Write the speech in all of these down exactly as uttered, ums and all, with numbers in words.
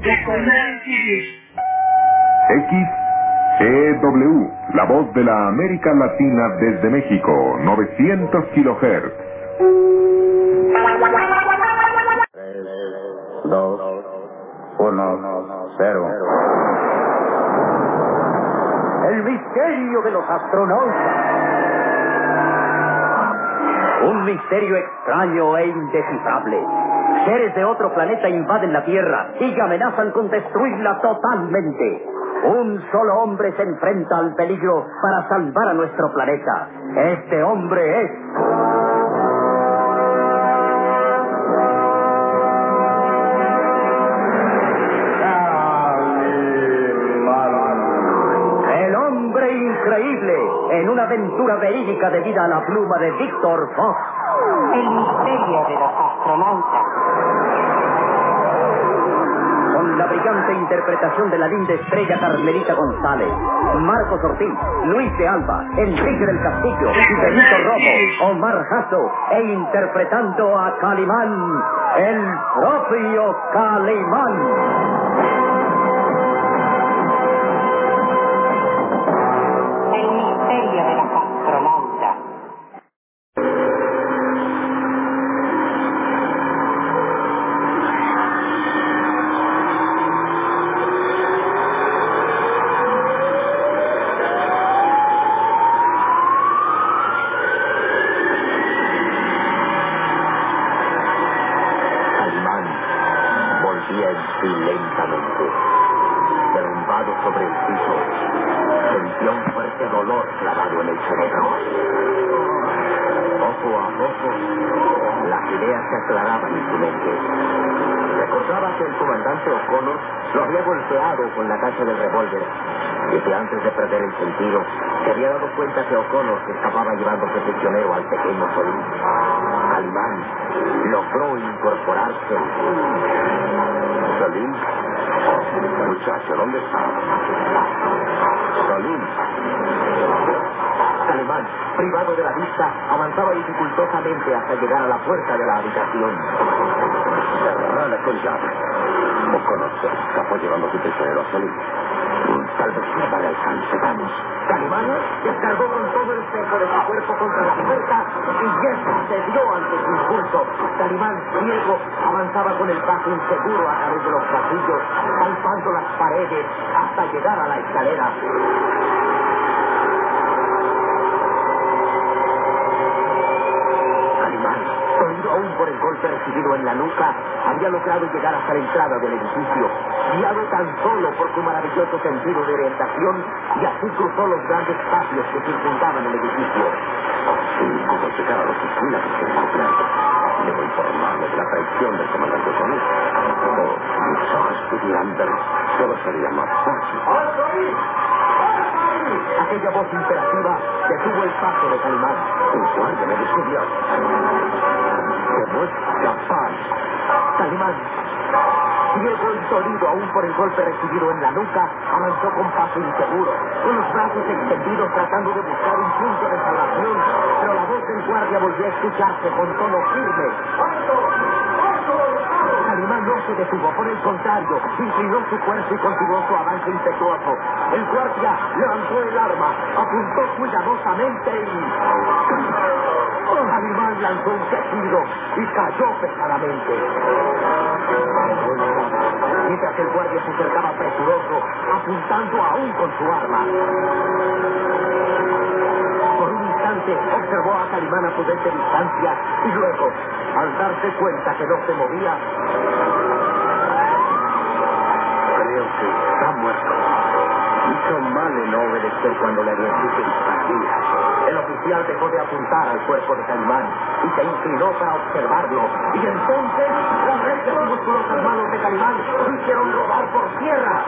X E W, la voz de la América Latina desde México, novecientos kilohertz. tres, dos, uno, cero. El misterio de los astronautas. Un misterio extraño e indescifrable. Seres de otro planeta invaden la Tierra y amenazan con destruirla totalmente. Un solo hombre se enfrenta al peligro para salvar a nuestro planeta. Este hombre es... el hombre increíble, en una aventura verídica debida a la pluma de Víctor Fox. El misterio de los astronautas. Con la brillante interpretación de la linda estrella Carmelita González, Marcos Ortiz, Luis de Alba, Enrique del Castillo, Benito Romo, Omar Jasso, e interpretando a Calimán, el propio Calimán. El misterio de los astronautas. Calimán volvía en sí lentamente. Derrumbado sobre el piso, sentía un fuerte dolor clavado en el cerebro. Poco a poco, las ideas se aclaraban en su mente. Recordaba que el comandante O'Connor lo había golpeado con la cacha del revólver y que antes de perder el sentido, se había dado cuenta que O'Connor se escapaba llevándose prisionero al pequeño Solín. Calimán logró incorporarse. Solín, muchacho, ¿dónde está? Solín. Calimán, privado de la vista, avanzaba dificultosamente hasta llegar a la puerta de la habitación. Cerrada con llave. O'Connor se escapó llevándose prisionero a Solín. Tal vez sea de alcance, vamos. Calimán descargó con todo el peso de su cuerpo contra la puerta y Jesse cedió ante su impulso. Calimán, ciego, avanzaba con el paso inseguro a través de los pasillos, palpando las paredes hasta llegar a la escalera. Calimán, dolido aún por el golpe recibido en la nuca, había logrado llegar hasta la entrada del edificio, guiado tan solo por su maravilloso sentido de orientación, y así cruzó los grandes patios que circundaban el edificio. Sí, como llegar a la oficina de su comandante. Debo informarle de la traición del comandante O'Connor. Oh, mis ojos pudieran ver, todo sería más fácil. Aquella voz imperativa detuvo el paso de Calimán. Un guardia me descubrió. ¿Cómo es capaz? Calimán, ciego y dolido aún por el golpe recibido en la nuca, avanzó con paso inseguro, con los brazos extendidos tratando de buscar un punto de salvación, pero la voz del guardia volvió a escucharse con tono firme. Calimán no se detuvo, por el contrario, inclinó su cuerpo y continuó su avance impetuoso. El guardia levantó el arma, apuntó cuidadosamente y... Calimán lanzó un quejido y cayó pesadamente. Mientras el guardia se acercaba presuroso, apuntando aún con su arma. Por un instante observó a Calimán a prudente distancia y luego, al darse cuenta que no se movía, creo que está muerto. Hizo mal en no obedecer cuando le advertí que dispararía. El oficial dejó de apuntar al cuerpo de Calimán y se inclinó para observarlo. Y entonces, las rectas y musculosas manos de Calimán lo hicieron rodar por tierra.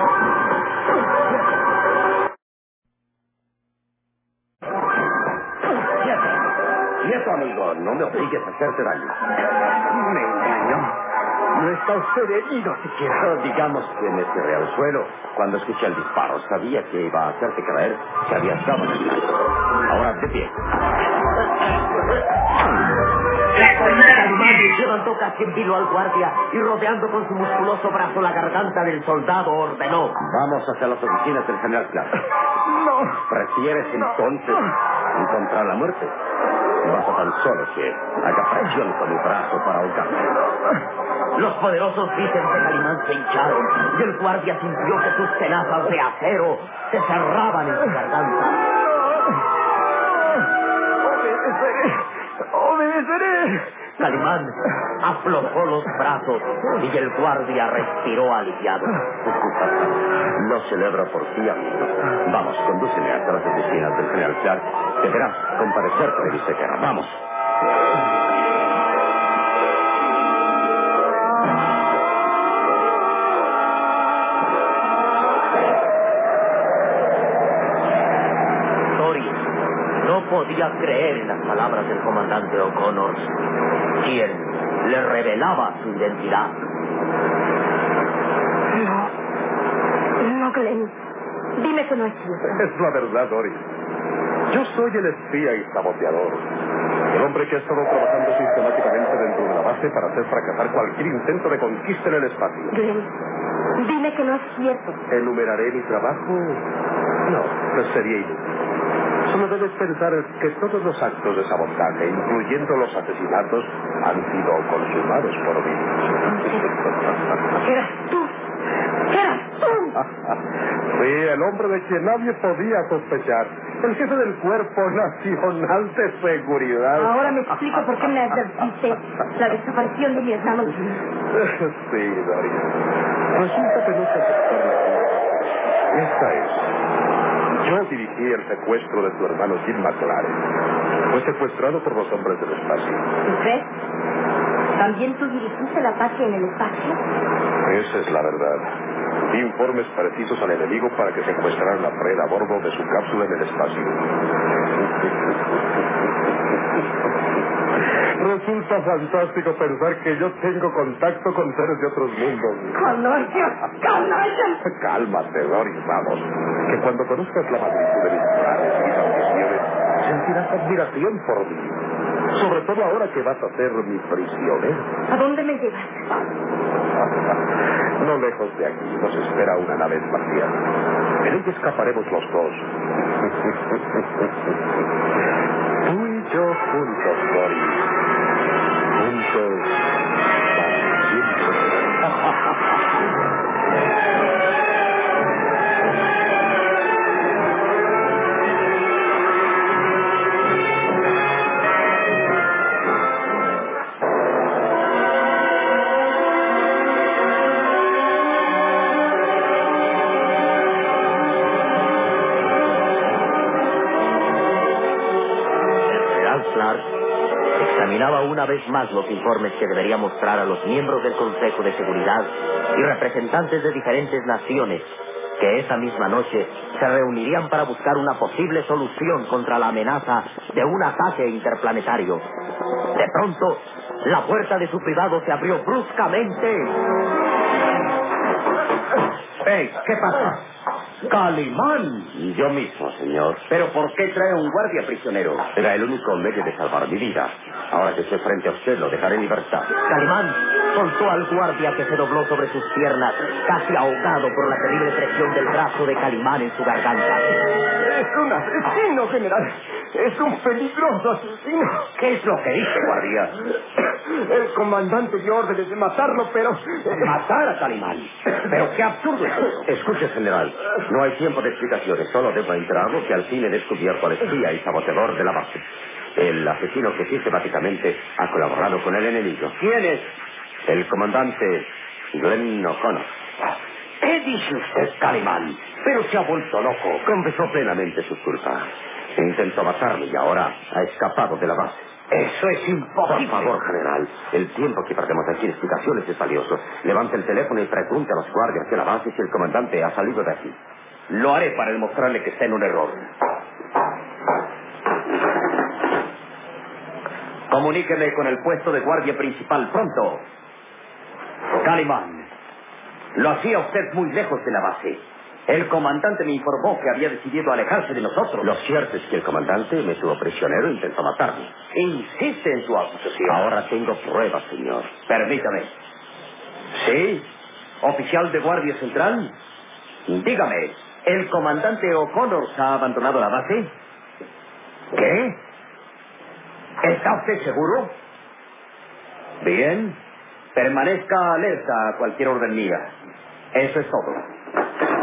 Quieto, amigo. No me obligues a hacerte daño. Me engañó. No está usted herido siquiera. Digamos que me tiré al suelo. Cuando escuché el disparo, sabía que iba a hacerte caer. Se había estado en el blanco. Ahora de pie. Calimán, levantó casi en vilo al guardia y rodeando con su musculoso brazo la garganta del soldado ordenó: vamos hacia las oficinas del general Clark. No. ¿Prefieres entonces no. encontrar la muerte? Basta tan solo que haga presión con mi brazo para ahogarte. Los poderosos bíceps de Calimán se hincharon y el guardia sintió que sus tenazas de acero se cerraban en su garganta. Obedeceré. Obedeceré. Calimán aflojó los brazos y el guardia respiró aliviado. Lo celebro por ti, amigo. Vamos, condúceme hasta las oficinas del general Clark. Deberás compadecerte de mi ceguera. Vamos. Dory no podía creer en las palabras del comandante O'Connor, quien le revelaba su identidad. No, no, Glenn. Dime que no es cierto. Es la verdad, Dory. Yo soy el espía y saboteador. El hombre que ha estado trabajando sistemáticamente dentro de la base para hacer fracasar cualquier intento de conquista en el espacio. Glenn, dime que no es cierto. ¿Enumeraré mi trabajo? No, pues sería inútil. Solo debes pensar que todos los actos de sabotaje, incluyendo los asesinatos, han sido consumados por mí. ¿Eras tú? ¿Eras tú? Sí, el hombre de quien nadie podía sospechar. El jefe del Cuerpo Nacional de Seguridad. Ahora me explico por qué me advertiste la desaparición de mi hermano. Sí, Dory. Resulta que no se aceptó la culpa. Esta es. Yo dirigí el secuestro de tu hermano Jim McLaren. Fue secuestrado por los hombres del espacio. ¿Y Fred? ¿También tú dirigiste el ataque en el espacio? Esa es la verdad. Di informes precisos al enemigo para que secuestraran a Fred a bordo de su cápsula en el espacio. Resulta fantástico pensar que yo tengo contacto con seres de otros mundos. ¡Canalla! ¡Canalla! Cálmate, Doris, vamos. Que cuando conozcas la magnitud de mis planes y mis ambiciones, sentirás admiración por mí. Sobre todo ahora que vas a ser mi prisionero. ¿A dónde me llevas? No lejos de aquí nos espera una nave espacial. En ella escaparemos los dos. Tú y yo juntos, Doris. Juntos para siempre. Clark examinaba una vez más los informes que debería mostrar a los miembros del Consejo de Seguridad y representantes de diferentes naciones que esa misma noche se reunirían para buscar una posible solución contra la amenaza de un ataque interplanetario. De pronto, la puerta de su privado se abrió bruscamente. ¡Hey! ¿Qué pasa? ¡Calimán! Yo mismo, señor. ¿Pero por qué trae un guardia prisionero? Era el único medio de salvar mi vida. Ahora que estoy frente a usted, lo dejaré en libertad. Calimán soltó al guardia que se dobló sobre sus piernas, casi ahogado por la terrible presión del brazo de Calimán en su garganta. Es un asesino, general. Es un peligroso asesino. ¿Qué es lo que dice, guardia? El comandante dio órdenes de matarlo, pero... ¿Matar a Calimán? ¿Pero qué absurdo es eso? Escuche, general. No hay tiempo de explicaciones. Solo debo enterarlo que al fin he descubierto al espía y saboteador de la base. El asesino que sistemáticamente ha colaborado con el enemigo. ¿Quién es? El comandante Glenn O'Connor. ¿Qué dice usted, Calimán? Pero se ha vuelto loco. Confesó plenamente su culpa. Intentó matarme y ahora ha escapado de la base. Eso es imposible. Por favor, general, el tiempo que perdemos aquí en explicaciones es valioso. Levante el teléfono y pregunte a los guardias de la base si el comandante ha salido de aquí. Lo haré para demostrarle que está en un error. Comuníqueme con el puesto de guardia principal pronto. Calimán, lo hacía usted muy lejos de la base. El comandante me informó que había decidido alejarse de nosotros. Lo cierto es que el comandante me tuvo prisionero e intentó matarme. Insiste en su acusación. Ahora tengo pruebas, señor. Permítame. ¿Sí? ¿Oficial de Guardia Central? Dígame, ¿el comandante O'Connor ha abandonado la base? ¿Qué? ¿Está usted seguro? Bien. Permanezca alerta a cualquier orden mía. Eso es todo.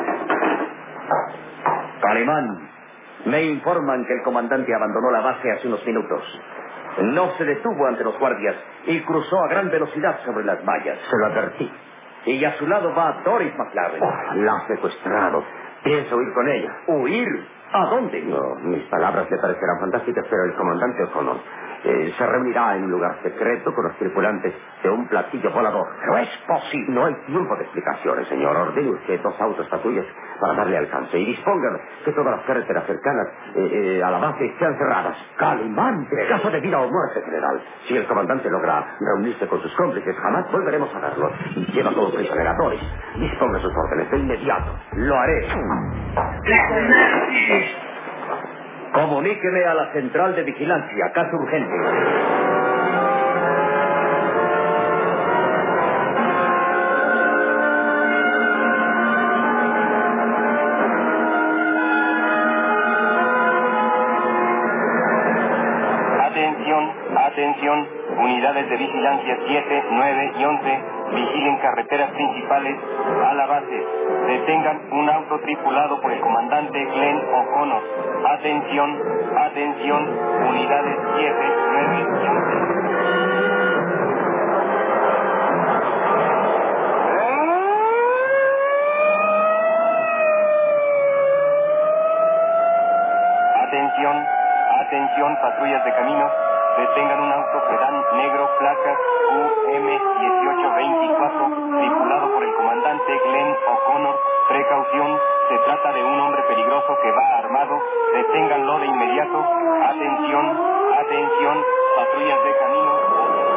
Calimán, me informan que el comandante abandonó la base hace unos minutos. No se detuvo ante los guardias y cruzó a gran velocidad sobre las vallas. Se lo advertí. Y a su lado va Doris McLaren. Oh, la ha secuestrado. Pienso ir con ella. ¿Huir? ¿A dónde? No, mis palabras le parecerán fantásticas, pero el comandante O'Connor eh, se reunirá en un lugar secreto con los tripulantes de un platillo volador. No es posible. No hay tiempo de explicaciones, señor. Ordene usted dos autos patrullas para darle alcance y dispongan que todas las carreteras cercanas eh, eh, a la base estén cerradas. Calimán, En caso de vida o muerte, general, si el comandante logra reunirse con sus cómplices, jamás volveremos a verlo. Y lleva como prisioneradores. Disponga sus órdenes de inmediato. Lo haré. Comuníqueme a la central de vigilancia, caso urgente. Atención, atención, unidades de vigilancia siete, nueve y once, vigilen carreteras principales a la base. Detengan un auto tripulado por el comandante Glenn O'Connor. Atención, atención, unidades siete, nueve y once. Atención, atención, patrullas de camino. Detengan un auto sedán negro, placas U M dieciocho veinticuatro, tripulado por el comandante Glenn O'Connor. Precaución, se trata de un hombre peligroso que va armado. Deténganlo de inmediato. Atención, atención, patrullas de camino.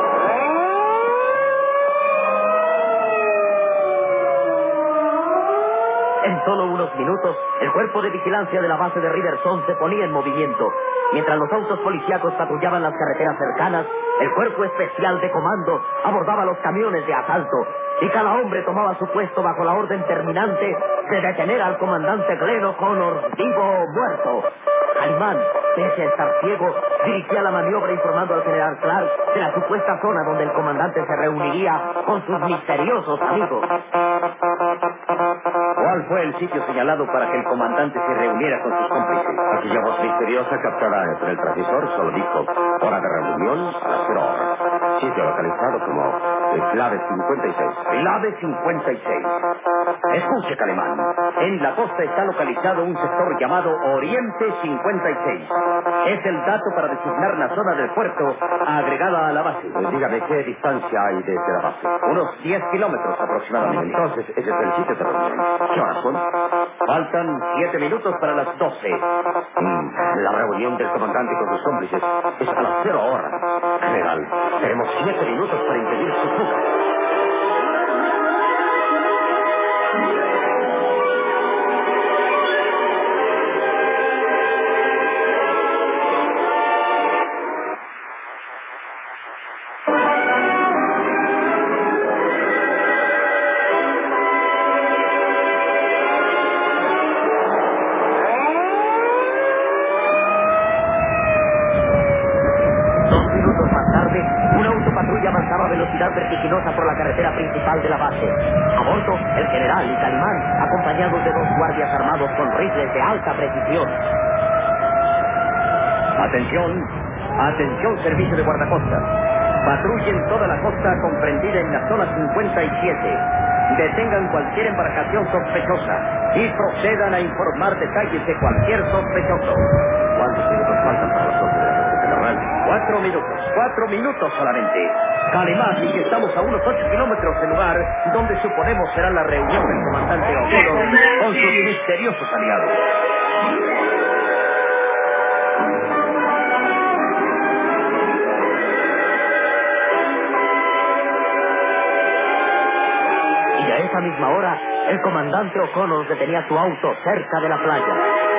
En solo unos minutos, el cuerpo de vigilancia de la base de Riverson se ponía en movimiento. Mientras los autos policíacos patrullaban las carreteras cercanas, el cuerpo especial de comando abordaba los camiones de asalto y cada hombre tomaba su puesto bajo la orden terminante de detener al comandante Glenn O'Connor, vivo o muerto. Calimán, pese a estar ciego, dirigía la maniobra informando al general Clark de la supuesta zona donde el comandante se reuniría con sus misteriosos amigos. ¿Cuál fue el sitio señalado para que el comandante se reuniera con sus cómplices? Aquella voz misteriosa captada por el transmisor solo dijo hora de reunión a las cero horas. Sitio localizado como el clave cincuenta y seis. Clave cincuenta y seis. Escuche, Calimán. En la costa está localizado un sector llamado Oriente cincuenta y seis. Es el dato para designar la zona del puerto agregada a la base. Eh, dígame, ¿qué distancia hay desde la base? Unos diez kilómetros aproximadamente. Entonces, ese es el sitio de reunión. ¿Qué horas son? Faltan siete minutos para las doce. Mm, la reunión del comandante con sus cómplices es a las cero horas. General, tenemos siete minutos para impedir su fuga. Vertiginosa por la carretera principal de la base. A bordo, el general y Calimán, acompañados de dos guardias armados con rifles de alta precisión. Atención, atención, servicio de guardacostas. Patrullen toda la costa comprendida en la zona cincuenta y siete. Detengan cualquier embarcación sospechosa y procedan a informar detalles de cualquier sospechoso. ¿Cuántos minutos faltan para las doce de la noche, general? Cuatro minutos, cuatro minutos solamente. Calimán, y que estamos a unos ocho kilómetros del lugar donde suponemos será la reunión del comandante O'Connor con sus misteriosos aliados. Y a esa misma hora, El comandante O'Connor detenía su auto cerca de la playa.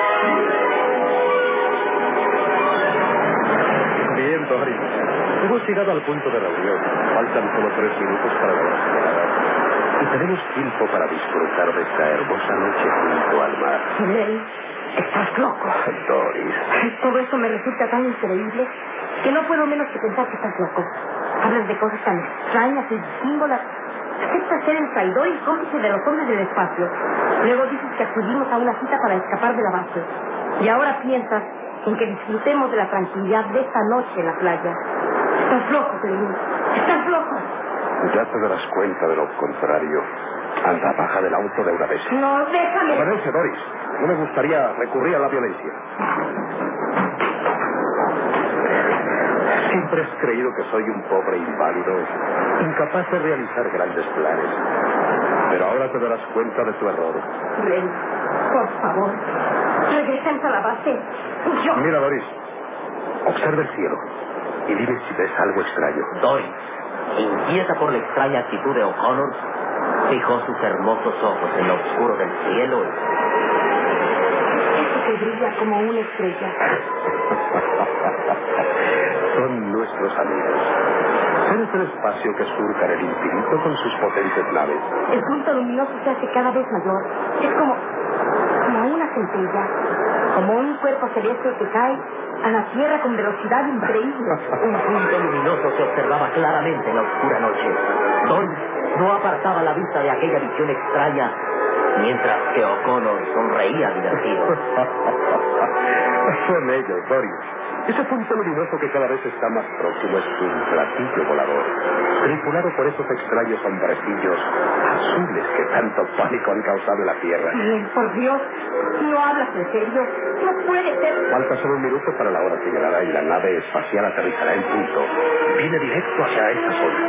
Bien, Dory. Hemos llegado al punto de reunión. Faltan solo tres minutos para la hora señalada. Y tenemos tiempo para disfrutar de esta hermosa noche junto al mar. Glenn, estás loco. Doris. Ay, todo eso me resulta tan increíble que no puedo menos que pensar que estás loco. Hablas de cosas tan extrañas y símbolas. Aceptas ser el traidor y cómplice de los hombres del espacio. Luego dices que acudimos a una cita para escapar de la base. Y ahora piensas en que disfrutemos de la tranquilidad de esta noche en la playa. Estás loco, Glenn. Estás loco. Ya te darás cuenta de lo contrario. Anda, baja del auto de una vez. No, déjame. Parece, Doris. No me gustaría recurrir a la violencia. Siempre has creído que soy un pobre inválido, incapaz de realizar grandes planes. Pero ahora te darás cuenta de tu error. Glenn, por favor, regresemos a la base. Yo... Mira, Doris, observa el cielo y dime si ves algo extraño. Doris, inquieta por la extraña actitud de O'Connor, fijó sus hermosos ojos en lo oscuro del cielo y... Eso que brilla como una estrella. Son nuestros amigos. Seres del espacio que surcan el infinito con sus potentes naves. El punto luminoso se hace cada vez mayor. Es como... como una centella. Como un cuerpo celeste que cae a la Tierra con velocidad increíble. Un punto luminoso se observaba claramente en la oscura noche. Doris no apartaba la vista de aquella visión extraña, mientras que O'Connor sonreía divertido. Son ellos, Doris. Ese punto luminoso que cada vez está más próximo es un platillo volador, tripulado por esos extraños hombrecillos azules que tanto pánico han causado en la Tierra. Ay, por Dios, no hablas en serio. No puede ser. Falta solo un minuto para la hora señalada y la nave espacial aterrizará en punto. Viene directo hacia esta zona.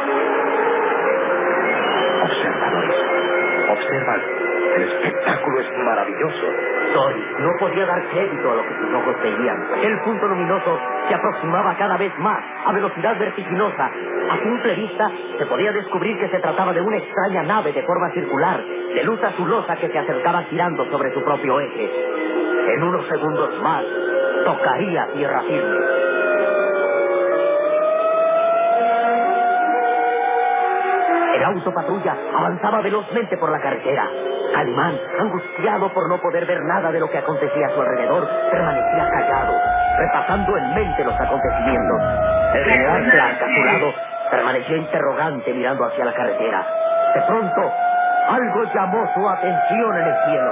Observa, Doris. Observa. El espectáculo es maravilloso. Doris no podía dar crédito a lo que sus ojos veían. El punto luminoso se aproximaba cada vez más, a velocidad vertiginosa. A simple vista se podía descubrir que se trataba de una extraña nave de forma circular, de luz azulosa que se acercaba girando sobre su propio eje. En unos segundos más, tocaría tierra firme. El auto patrulla avanzaba velozmente por la carretera. Calimán, angustiado por no poder ver nada de lo que acontecía a su alrededor, permanecía callado, repasando en mente los acontecimientos. El general Clark, a su lado, permanecía interrogante mirando hacia la carretera. De pronto, algo llamó su atención en el cielo.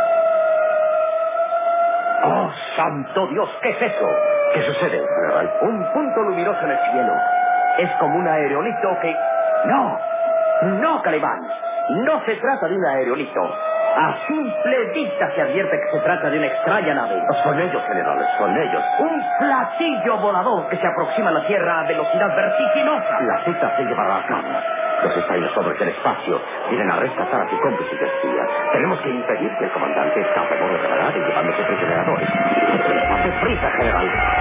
¡Oh, santo Dios! ¿Qué es eso? ¿Qué sucede, general? Un punto luminoso en el cielo. Es como un aerolito que... ¡No! ¡No, Calimán! No se trata de un aerolito. A simple vista se advierte que se trata de una extraña nave. Son ellos, generales, son ellos. Un platillo volador que se aproxima a la Tierra a velocidad vertiginosa. La cita se llevará a cabo. Los extraños hombres del espacio vienen a rescatar a su cómplice y espía. Tenemos que impedir que el comandante escape por la gravedad y llevándose prisioneros. ¡Hace prisa, general!